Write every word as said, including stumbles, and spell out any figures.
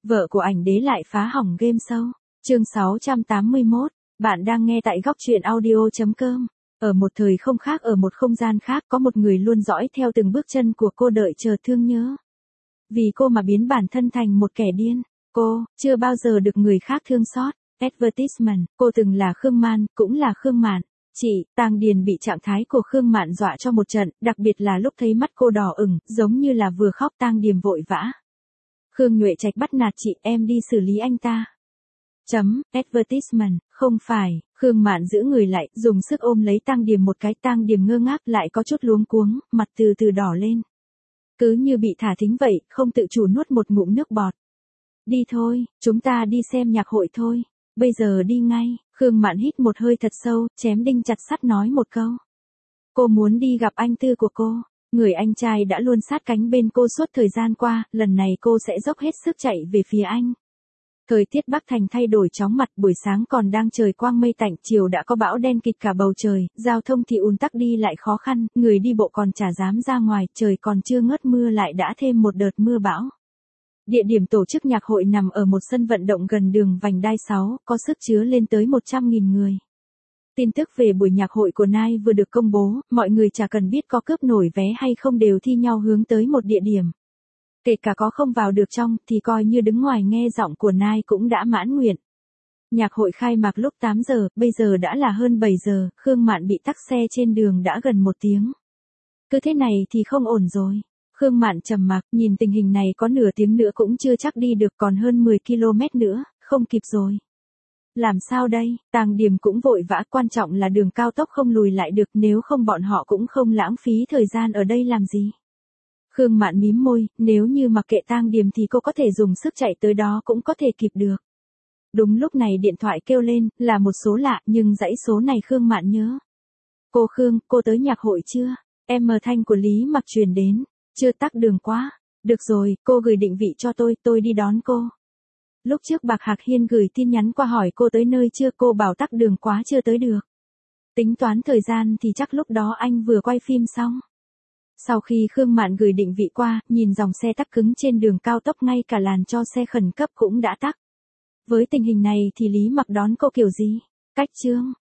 Vợ của ảnh đế lại phá hỏng game show. Chương sáu trăm tám mươi mốt, bạn đang nghe tại góc truyện audio chấm com. Ở một thời không khác, ở một không gian khác, có một người luôn dõi theo từng bước chân của cô, đợi chờ thương nhớ. Vì cô mà biến bản thân thành một kẻ điên. Cô chưa bao giờ được người khác thương xót. Advertisement, cô từng là Khương Man, cũng là Khương Mạn. Chị, Tang Điền bị trạng thái của Khương Mạn dọa cho một trận, đặc biệt là lúc thấy mắt cô đỏ ửng, giống như là vừa khóc. Tang Điền vội vã. Khương Nhuệ Trạch bắt nạt chị, em đi xử lý anh ta. Chấm, advertisement, không phải. Khương Mạn giữ người lại, dùng sức ôm lấy Tang Điềm một cái. Tang Điềm ngơ ngác, lại có chút luống cuống, mặt từ từ đỏ lên. Cứ như bị thả thính vậy, không tự chủ nuốt một ngụm nước bọt. Đi thôi, chúng ta đi xem nhạc hội thôi. Bây giờ đi ngay. Khương Mạn hít một hơi thật sâu, chém đinh chặt sắt nói một câu. Cô muốn đi gặp anh tư của cô. Người anh trai đã luôn sát cánh bên cô suốt thời gian qua, lần này cô sẽ dốc hết sức chạy về phía anh. Thời tiết Bắc Thành thay đổi chóng mặt, buổi sáng còn đang trời quang mây tạnh, chiều đã có bão đen kịt cả bầu trời, giao thông thì ùn tắc đi lại khó khăn, người đi bộ còn chả dám ra ngoài, trời còn chưa ngớt mưa lại đã thêm một đợt mưa bão. Địa điểm tổ chức nhạc hội nằm ở một sân vận động gần đường vành đai sáu, có sức chứa lên tới một trăm nghìn người. Tin tức về buổi nhạc hội của Nai vừa được công bố, mọi người chả cần biết có cướp nổi vé hay không đều thi nhau hướng tới một địa điểm. Kể cả có không vào được trong, thì coi như đứng ngoài nghe giọng của Nai cũng đã mãn nguyện. Nhạc hội khai mạc lúc tám giờ, bây giờ đã là hơn bảy giờ, Khương Mạn bị tắc xe trên đường đã gần một tiếng. Cứ thế này thì không ổn rồi. Khương Mạn trầm mặc, nhìn tình hình này có nửa tiếng nữa cũng chưa chắc đi được, còn hơn mười ki lô mét nữa, không kịp rồi. Làm sao đây? Tang Điềm cũng vội vã, quan trọng là đường cao tốc không lùi lại được, nếu không bọn họ cũng không lãng phí thời gian ở đây làm gì. Khương Mạn mím môi, nếu như mặc kệ Tang Điềm thì cô có thể dùng sức chạy tới đó cũng có thể kịp được. Đúng lúc này điện thoại kêu lên, là một số lạ, nhưng dãy số này Khương Mạn nhớ. Cô Khương, cô tới nhạc hội chưa? Em mờ thanh của Lý Mặc truyền đến. Chưa, tắc đường quá. Được rồi, cô gửi định vị cho tôi, tôi đi đón cô. Lúc trước Bạc Hạc Hiên gửi tin nhắn qua hỏi cô tới nơi chưa, cô bảo tắc đường quá chưa tới được. Tính toán thời gian thì chắc lúc đó anh vừa quay phim xong. Sau khi Khương Mạn gửi định vị qua, nhìn dòng xe tắc cứng trên đường cao tốc, ngay cả làn cho xe khẩn cấp cũng đã tắc. Với tình hình này thì Lý Mặc đón cô kiểu gì? Cách chương.